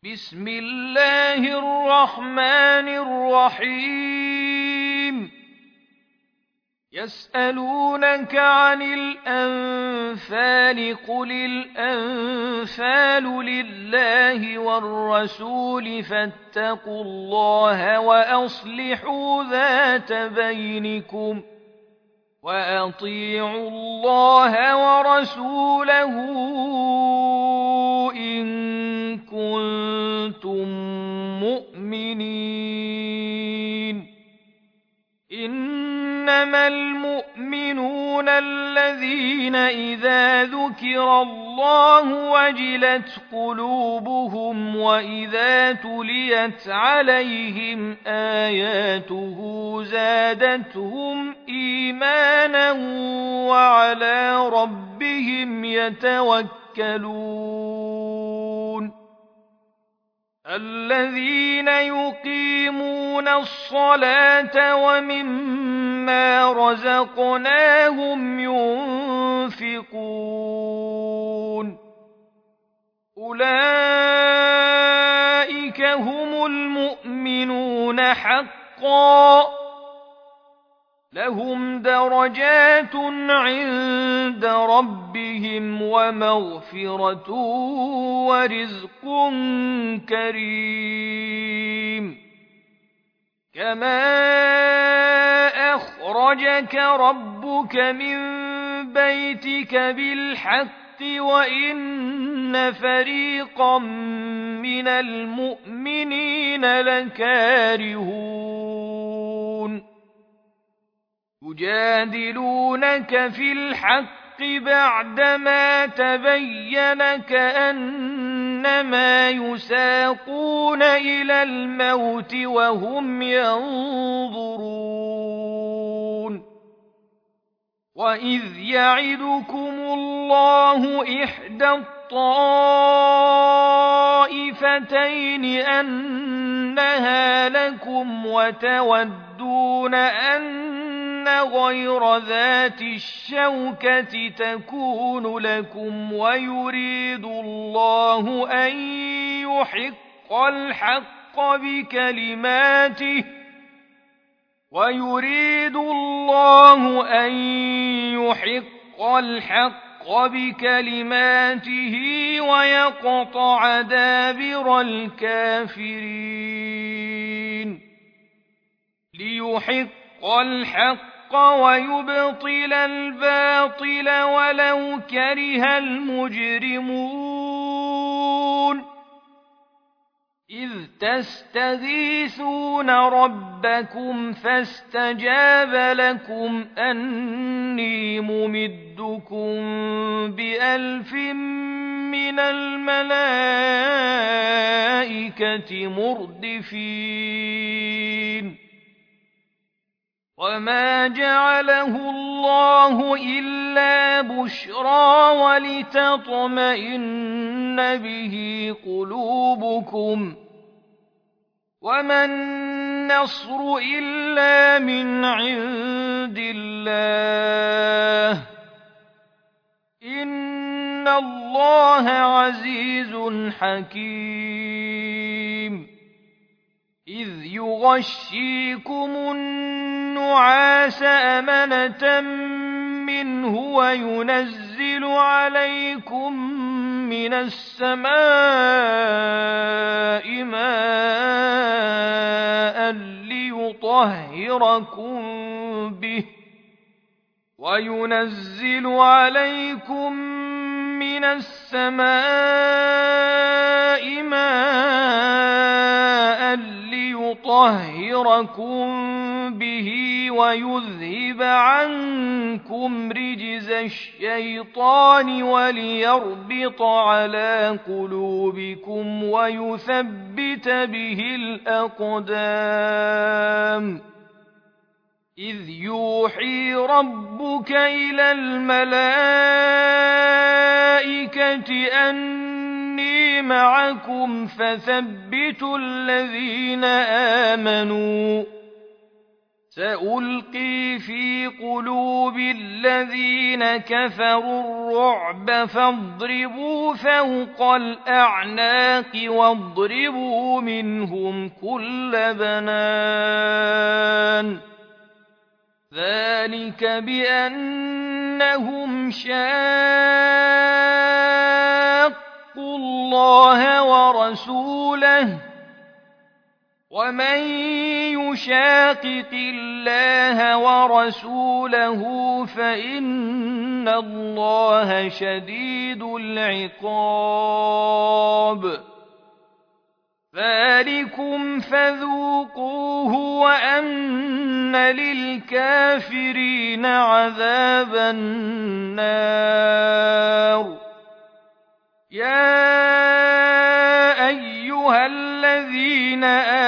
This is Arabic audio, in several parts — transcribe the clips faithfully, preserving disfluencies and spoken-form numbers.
بسم الله الرحمن الرحيم يسألونك عن الأنفال قل الأنفال لله والرسول فاتقوا الله وأصلحوا ذات بينكم وأطيعوا الله ورسوله إن كنتم مؤمنين إنما المؤمنون الذين إذا ذكر الله وجلت قلوبهم وإذا تليت عليهم آياته زادتهم إيمانا وعلى ربهم يتوكلون الذين يقيمون الصلاة ومما رزقناهم ينفقون أولئك هم المؤمنون حقا لهم درجات عند ربهم ومغفرة ورزق كريم كما أخرجك ربك من بيتك بالحق وإن فريقا من المؤمنين لكارهون يجادلونك في الحق بعدما تبين كأنما يساقون إلى الموت وهم ينظرون وإذ يعدكم الله إحدى الطائفتين أنها لكم وتودون أن غير ذات الشوكة تكون لكم ويريد الله أن يحق الحق بكلماته ويريد الله أن يحق الحق بكلماته ويقطع دابر الكافرين ليحق الحق ويبطل الباطل ولو كره المجرمون إذ تستغيثون ربكم فاستجاب لكم أني ممدكم بألف من الملائكة مردفين وما جعله الله إلا بشرى ولتطمئن به قلوبكم وما النصر إلا من عند الله إن الله عزيز حكيم إذ يغشيكم النعاس أمنة منه وينزل عليكم من السماء ماء ليطهركم به وينزل عليكم من السماء ماء ليطهركم به ويذهب عنكم رجز الشيطان وليربط على قلوبكم ويثبت به الأقدام إذ يوحي ربك إلى الملائكة أني معكم فثبتوا الذين آمنوا سألقي في قلوب الذين كفروا الرعب فاضربوا فوق الأعناق واضربوا منهم كل بنان ذلك بأنهم شاقوا الله ورسوله ومن يشاقق الله ورسوله فإن الله شديد العقاب ذلكم فذوقوه وأن للكافرين عذاب النار يا أيها الذين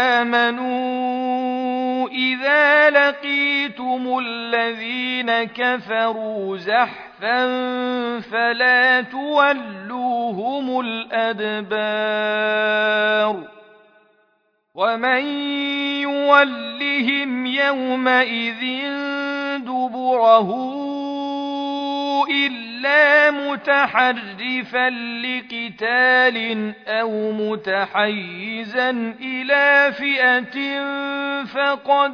آمنوا إذا لقيتم الذين كفروا زحفا فلا تولوهم الأدبار ومن يولهم يومئذ دبره إلا متحرفا لقتال أو متحيزا إلى فئة فقد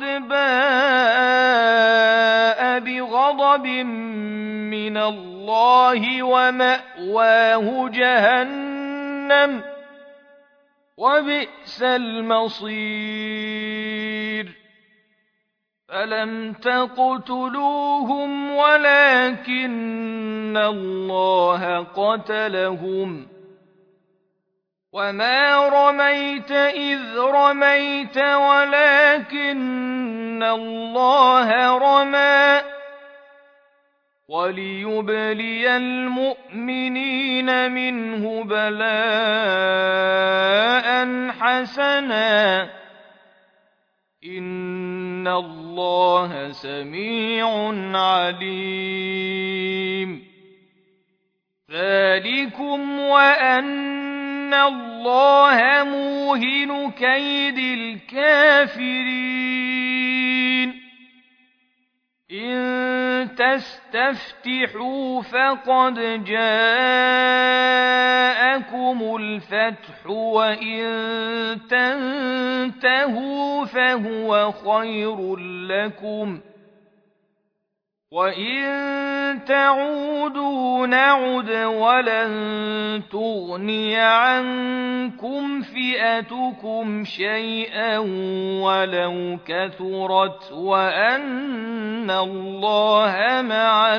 باء بغضب من الله ومأواه جهنم وبئس المصير فلم تقتلوهم ولكن الله قتلهم وما رميت إذ رميت ولكن الله رمى وليبلي المؤمنين منه بلاء حسنا إن الله سميع عليم ذلكم وأن الله موهن كيد الكافرين إن تستفتحوا فقد جاءكم الفتح وإن تنتهوا فهو خير لكم وإن تعودوا نعد ولن تغني عنكم فئتكم شيئا ولو كثرت وأن الله مع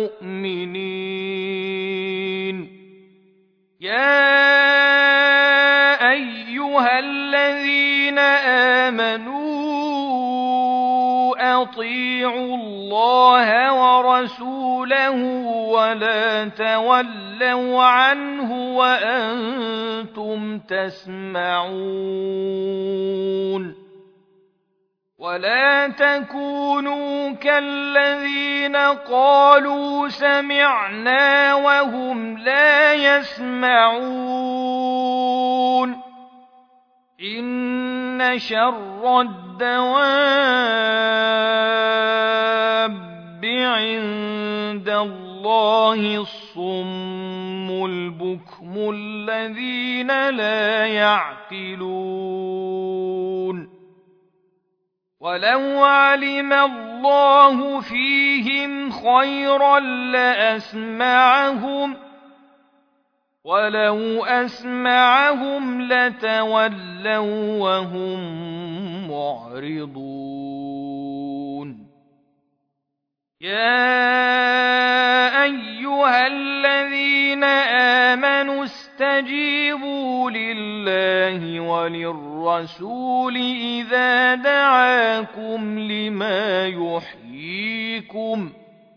المؤمنين يا أيها الذين آمنوا أطيعوا الله ورسوله ولا تولوا عنه وأنتم تسمعون ولا تكونوا كالذين قالوا سمعنا وهم لا يسمعون إن شر الدواب عند الله الصم البكم الذين لا يعقلون ولو علم الله فيهم خيرا لأسمعهم ولو أسمعهم لتولوا وهم معرضون يا أيها الذين آمنوا استجيبوا لله وللرسول إذا دعاكم لما يحييكم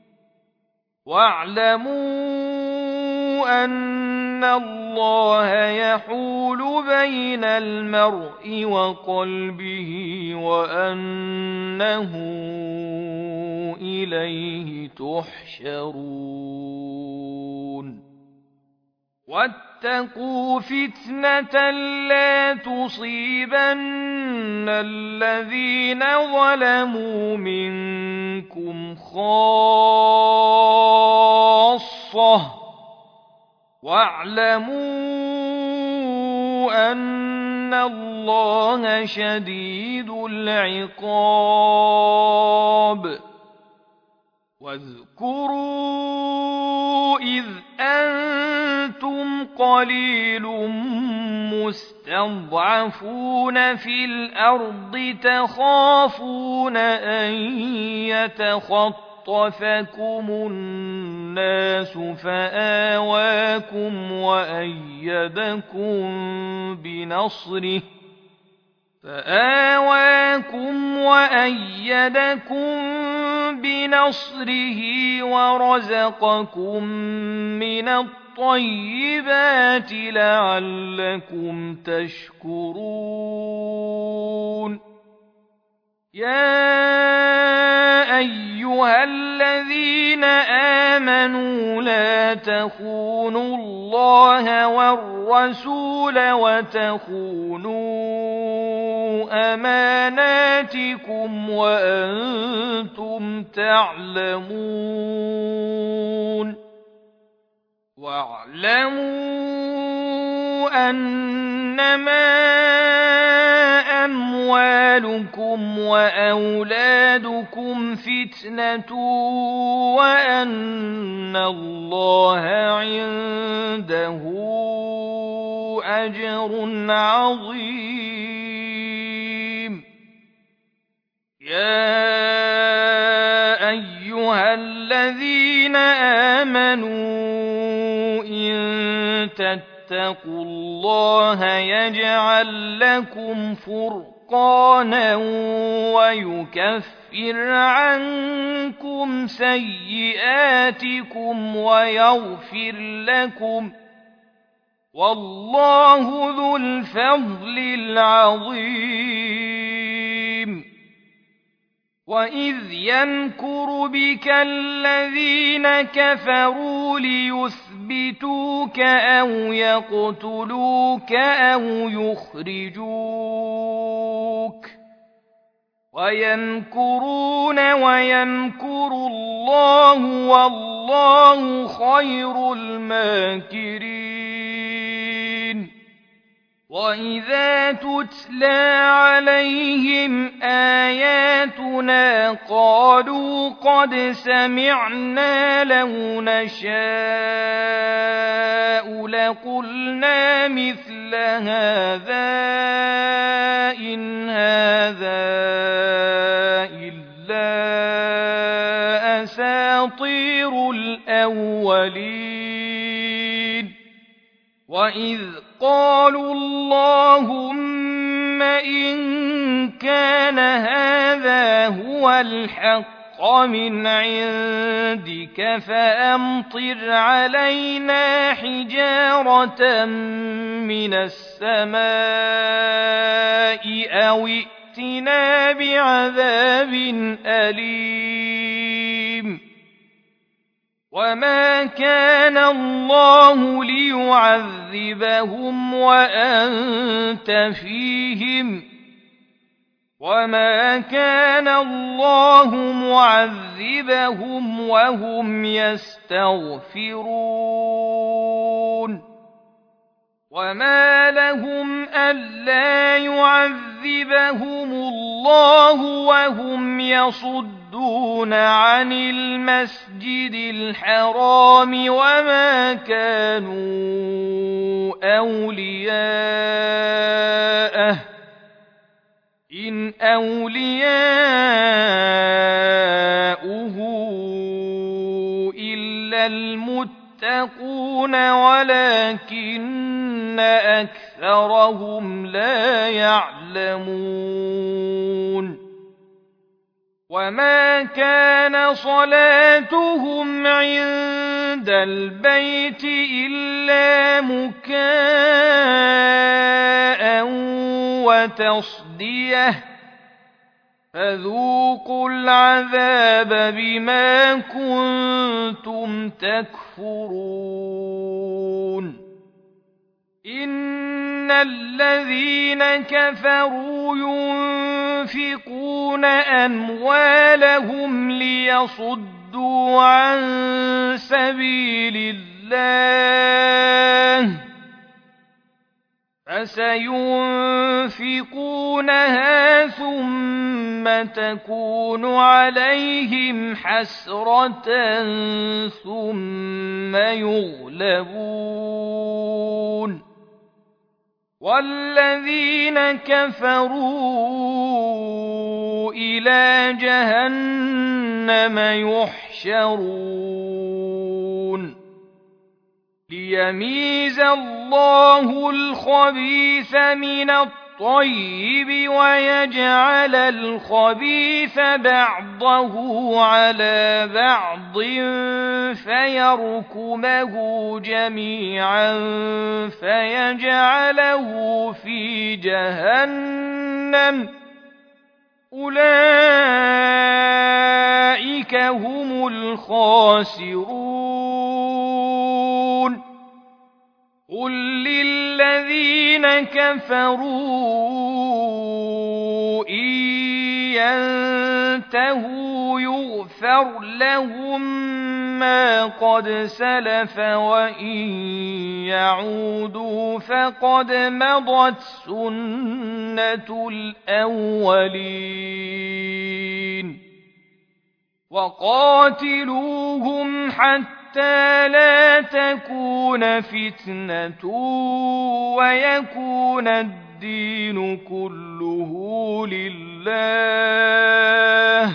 واعلموا أن الله يحول بين المرء وقلبه وأنه إليه تحشرون واتقوا فتنة لا تصيبن الذين ظلموا منكم خاصة واعلموا أن الله شديد العقاب واذكروا إذ أنتم قليل مستضعفون في الأرض تخافون أن يتخطفكم الناس فآواكم وأيدكم بنصره فآواكم وأيدكم بنصره ورزقكم من الطيبات لعلكم تشكرون يا أيها الذين آمنوا لا تخونوا الله والرسول وتخونوا أماناتكم وأنتم تعلمون واعلموا أنما أموالكم وأولادكم فتنة وأن الله عنده أجر عظيم يا أيها الذين آمنوا إن تتقوا الله يجعل لكم فرقانا ويكفر عنكم سيئاتكم ويغفر لكم والله ذو الفضل العظيم وإذ يمكر بك الذين كفروا ليثبتوك أو يقتلوك أو يخرجوك ويمكرون ويمكر الله والله خير الماكرين وإذا تتلى عليهم آياتنا قالوا قد سمعنا لو نشاء لقلنا مثل هذا إن هذا إلا أساطير الأولين وإذ قالوا اللهم إن كان هذا هو الحق من عندك فأمطر علينا حجارة من السماء أو ائتنا بعذاب أليم وما كان الله ليعذبهم وأنت فيهم وما كان الله معذبهم وهم يستغفرون وما لهم ألا يعذبهم الله وهم يصدون عن المسجد الحرام وما كانوا أولياءه إن أولياؤه إلا المتقون ولكن أكثرهم لا يعلمون وما كان صلاتهم عند البيت إلا مكاء وتصديه فذوقوا العذاب بما كنتم تكفرون إن الذين كفروا ينفقون أموالهم ليصدوا عن سبيل الله فسينفقونها ثم تكون عليهم حسرة ثم يغلبون والذين كفروا إلى جهنم يحشرون ليميز الله الخبيث من الطيب ويجعل الخبيث بعضه على بعض فيركمه جميعا فيجعله في جهنم أولئك هم الخاسرون قل للذين كفروا إن ينتهوا يغفر لهم ما قد سلف وإن يعودوا فقد مضت سنة الأولين وقاتلوهم حتى حتى لا تكون فتنة ويكون الدين كله لله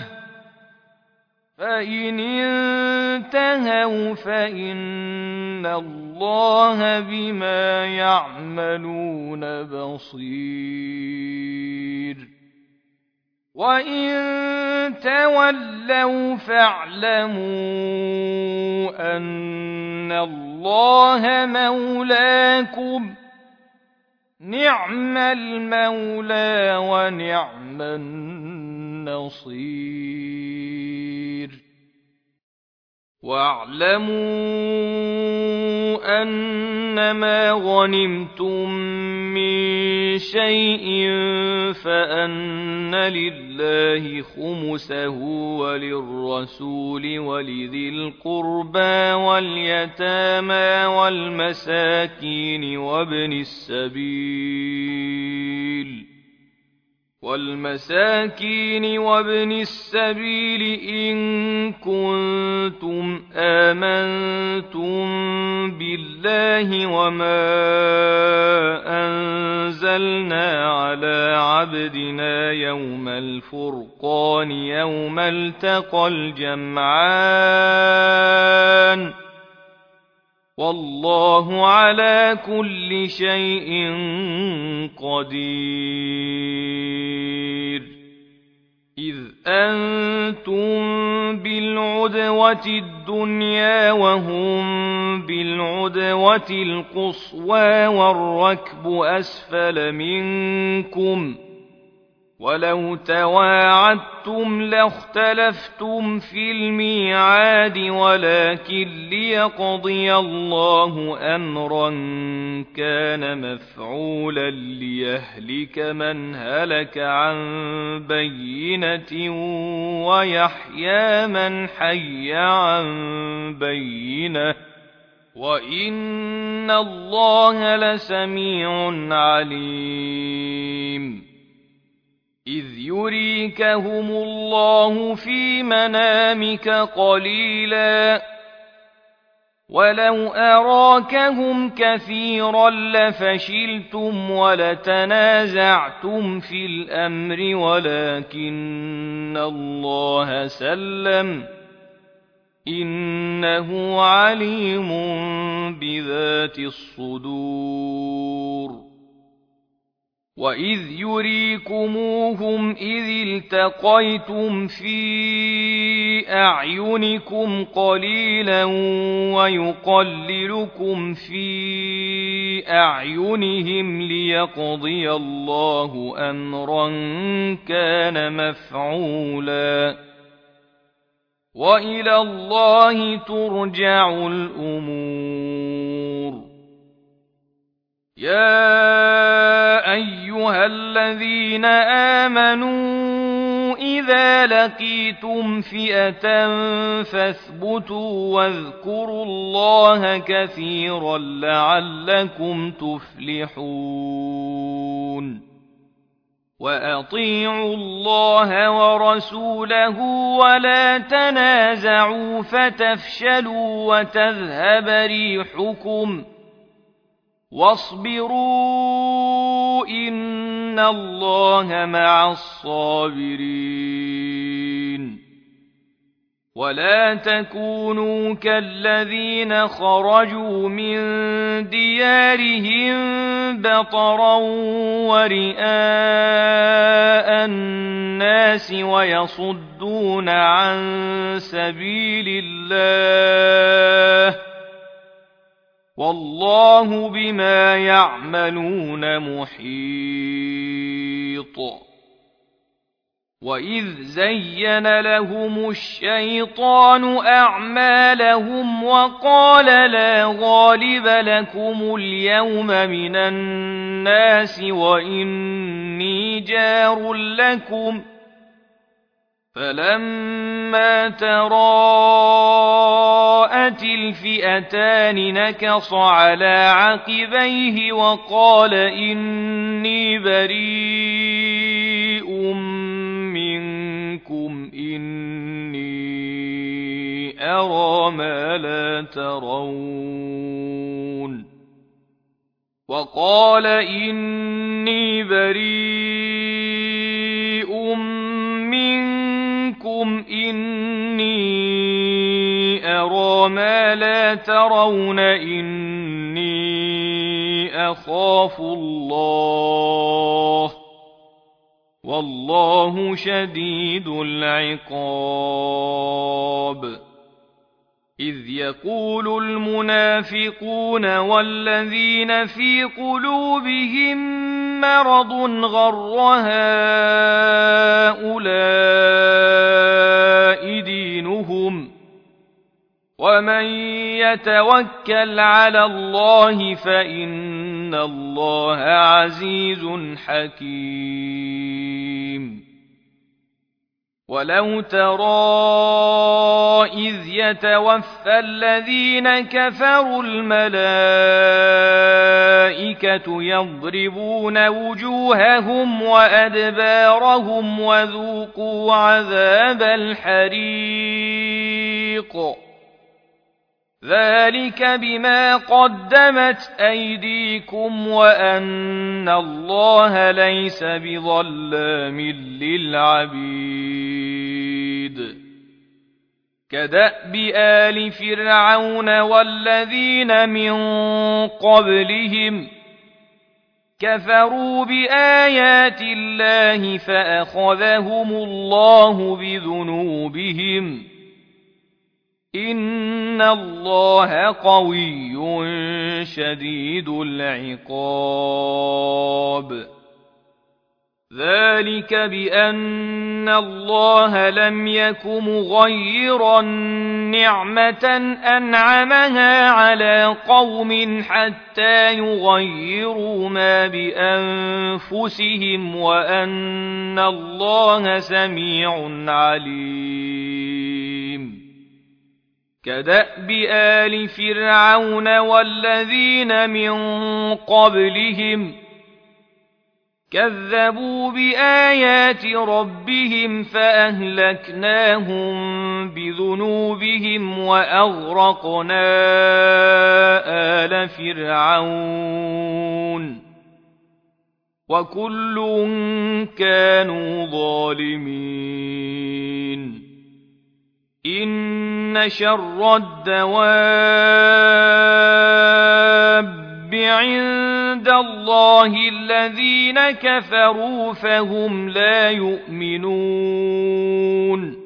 فإن انتهوا فإن الله بما يعملون بصير وإن تولوا فاعلموا أن الله مولاكم نعم المولى ونعم النصير واعلموا أنما غنمتم من شيء فأن لله خمسه وللرسول ولذي القربى واليتامى والمساكين وابن السبيل والمساكين وابن السبيل إن كنتم آمنتم بالله وما أنزلنا على عبدنا يوم الفرقان يوم التقى الجمعان والله على كل شيء قدير إذ أنتم بالعدوة الدنيا وهم بالعدوة القصوى والركب أسفل منكم ولو تواعدتم لاختلفتم في الميعاد ولكن ليقضي الله أمرا كان مفعولا ليهلك من هلك عن بينة ويحيى من حي عن بينة وإن الله لسميع عليم إذ يريكهم الله في منامك قليلا ولو أراكهم كثيرا لفشلتم ولتنازعتم في الأمر ولكن الله سلم إنه عليم بذات الصدور وإذ يريكموهم إذ التقيتم في أعينكم قليلا ويقللكم في أعينهم ليقضي الله أمرا كان مفعولا وإلى الله ترجع الأمور يا أيها الذين آمنوا إذا لقيتم فئة فاثبتوا واذكروا الله كثيرا لعلكم تفلحون وأطيعوا الله ورسوله ولا تنازعوا فتفشلوا وتذهب ريحكم واصبروا إن الله مع الصابرين ولا تكونوا كالذين خرجوا من ديارهم بطرا ورئاء الناس ويصدون عن سبيل الله والله بما يعملون محيط وإذ زين لهم الشيطان أعمالهم وقال لا غالب لكم اليوم من الناس وإني جار لكم فلما تراءت الفئتان نكص على عقبيه وقال إني بريء منكم إني أرى ما لا ترون وقال إني بريء منكم إني أرى ما لا ترون إني أخاف الله والله شديد العقاب إذ يقول المنافقون والذين في قلوبهم مرض غر هؤلاء دينهم ومن يتوكل على الله فإن الله عزيز حكيم ولو ترى إذ يتوفى الذين كفروا الملائكة يضربون وجوههم وأدبارهم وذوقوا عذاب الحريق ذلك بما قدمت أيديكم وأن الله ليس بظلام للعبيد كدأب آل فرعون والذين من قبلهم كفروا بآيات الله فأخذهم الله بذنوبهم إن الله قوي شديد العقاب ذلك بأن الله لم يك مغيرا نعمة أنعمها على قوم حتى يغيروا ما بأنفسهم وأن الله سميع عليم كدأب آل فرعون والذين من قبلهم كذبوا بآيات ربهم فأهلكناهم بذنوبهم وأغرقنا آل فرعون وكل كانوا ظالمين إن شر الدواب عند الله الذين كفروا فهم لا يؤمنون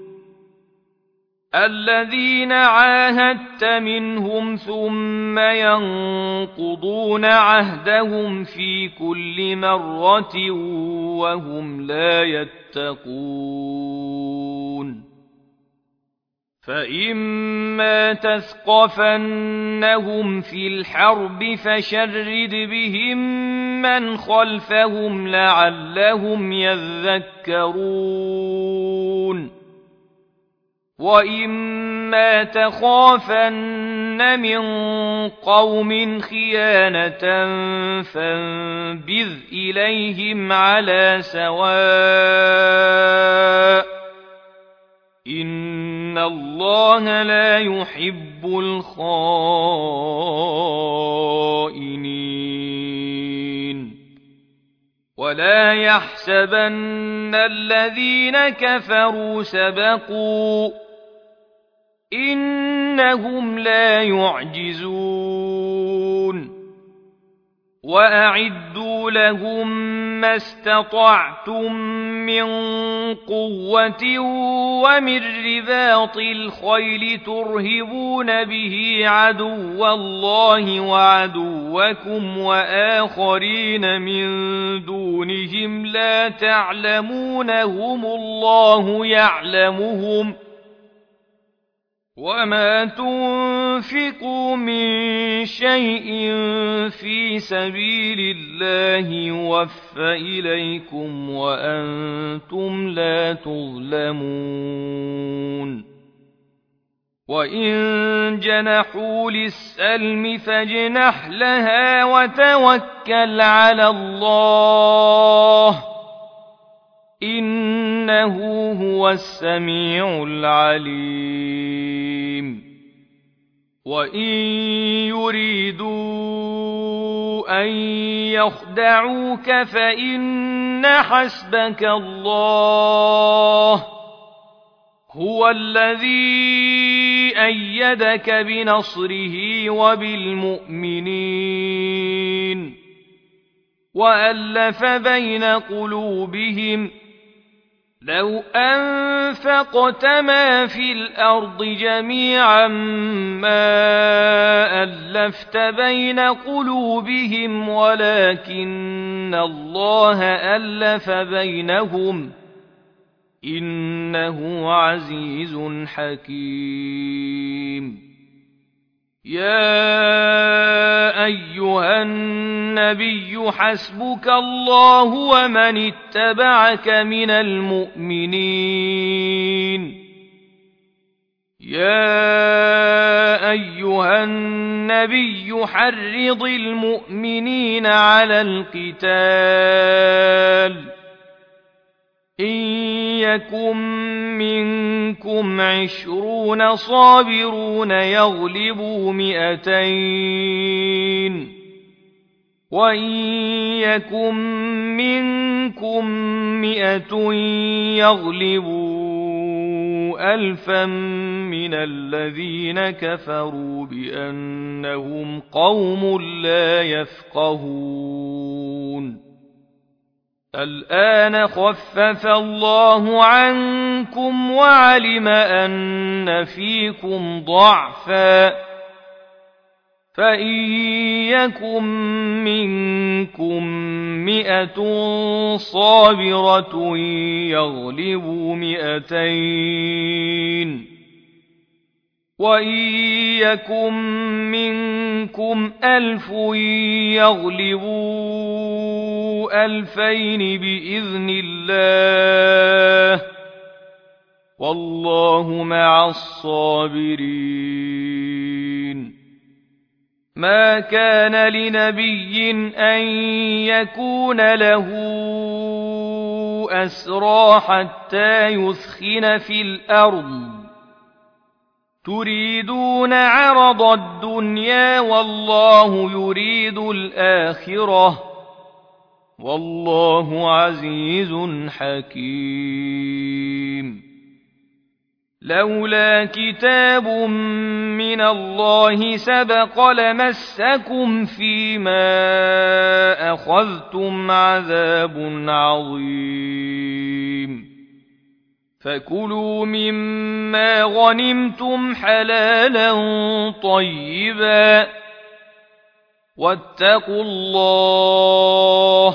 الذين عاهدت منهم ثم ينقضون عهدهم في كل مرة وهم لا يتقون فإما تثقفنهم في الحرب فشرد بهم من خلفهم لعلهم يذكرون وإما تخافن من قوم خيانة فانبذ إليهم على سواء إن الله لا يحب الخائنين ولا يحسبن الذين كفروا سبقوا إنهم لا يعجزون وأعدوا لهم ما استطعتم من قوة ومن رباط الخيل ترهبون به عدو الله وعدوكم وآخرين من دونهم لا تعلمونهم الله يعلمهم وما تنفقوا من شيء في سبيل الله يوفى إليكم وأنتم لا تظلمون وإن جنحوا للسلم فاجنح لها وتوكل على الله إنه هو السميع العليم وإن يريدوا أن يخدعوك فإن حسبك الله هو الذي أيدك بنصره وبالمؤمنين وألف بين قلوبهم لو أنفقت ما في الأرض جميعا ما ألفت بين قلوبهم ولكن الله ألف بينهم إنه عزيز حكيم يا أيها النبي حسبك الله ومن اتبعك من المؤمنين يا أيها النبي حرض المؤمنين على القتال إن يكن منكم عشرون صابرون يغلبوا مئتين وإن يكن منكم مئة يغلبوا ألفا من الذين كفروا بأنهم قوم لا يفقهون الآن خفف الله عنكم وعلم أن فيكم ضعفا فإن يكن منكم مئة صابرة يغلبوا مئتين وإن يكن منكم ألف يغلبوا ألفين بإذن الله والله مع الصابرين ما كان لنبي أن يكون له أسرى حتى يثخن في الأرض تريدون عرض الدنيا والله يريد الآخرة والله عزيز حكيم لولا كتاب من الله سبق لمسكم فيما أخذتم عذاب عظيم فكلوا مما غنمتم حلالا طيبا واتقوا الله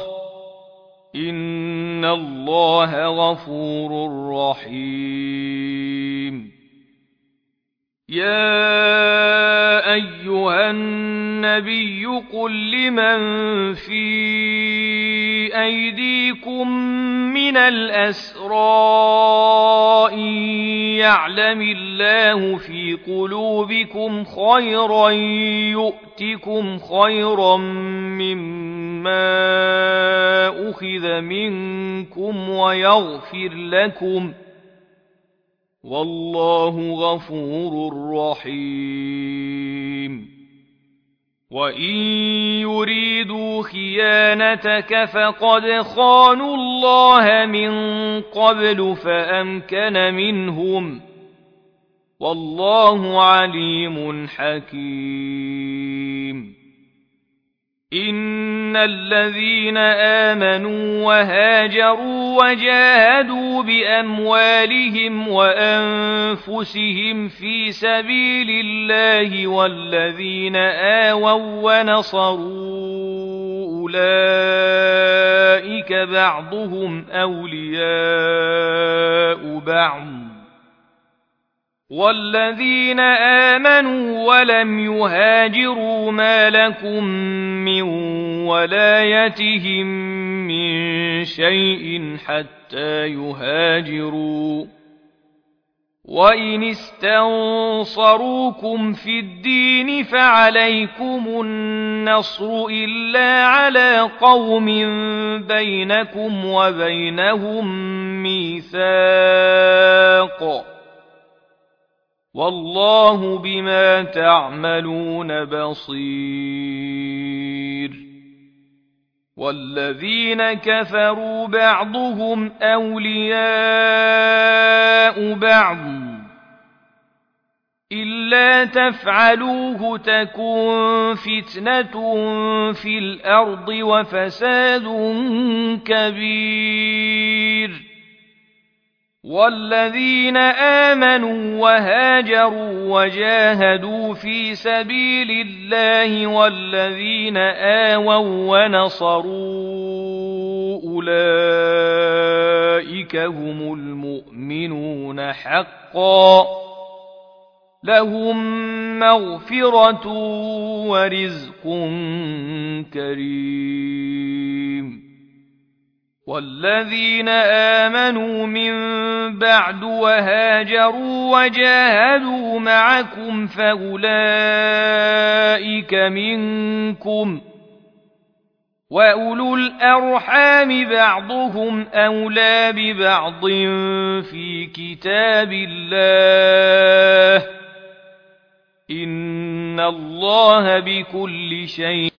إن الله غفور رحيم يا أيها النبي قل لمن في أيديكم من الأسرى إن يعلم الله في قلوبكم خيرا يؤتكم خيرا مما أخذ منكم ويغفر لكم والله غفور رحيم. وإن يريدوا خيانتك فقد خانوا الله من قبل فأمكن منهم والله عليم حكيم. إن الذين آمنوا وهاجروا وجاهدوا بأموالهم وأنفسهم في سبيل الله والذين آووا ونصروا أولئك بعضهم أولياء بعض والذين آمنوا ولم يهاجروا ما لكم من ولايتهم من شيء حتى يهاجروا وإن استنصروكم في الدين فعليكم النصر إلا على قوم بينكم وبينهم ميثاق والله بما تعملون بصير. والذين كفروا بعضهم أولياء بعض إلا تفعلوه تكن فتنة في الأرض وفساد كبير. والذين آمنوا وهاجروا وجاهدوا في سبيل الله والذين آووا ونصروا أولئك هم المؤمنون حقا لهم مغفرة ورزق كريم. والذين آمنوا من بعد وهاجروا وجاهدوا معكم فأولئك منكم وأولو الأرحام بعضهم أولى ببعض في كتاب الله إن الله بكل شيء